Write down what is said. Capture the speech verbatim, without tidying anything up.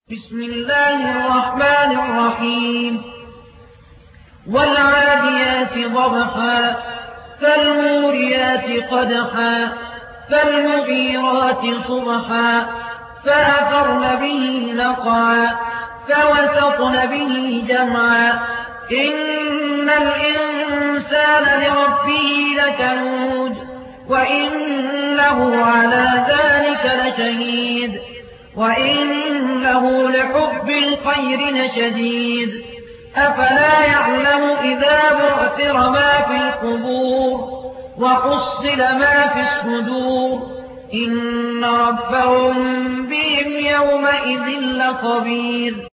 بسم الله الرحمن الرحيم والعاديات ضبحا فالموريات قدحا فالمغيرات صبحا فأثرن به نقعا فوسطن به جمعا إن الإنسان لربه لكنود وإنه على ذلك لشهيد وإنه لحب الخير لشديد أفلا يعلم إذا بعثر ما في القبور وحصل ما في الصدور إن ربهم بهم يومئذ لخبير.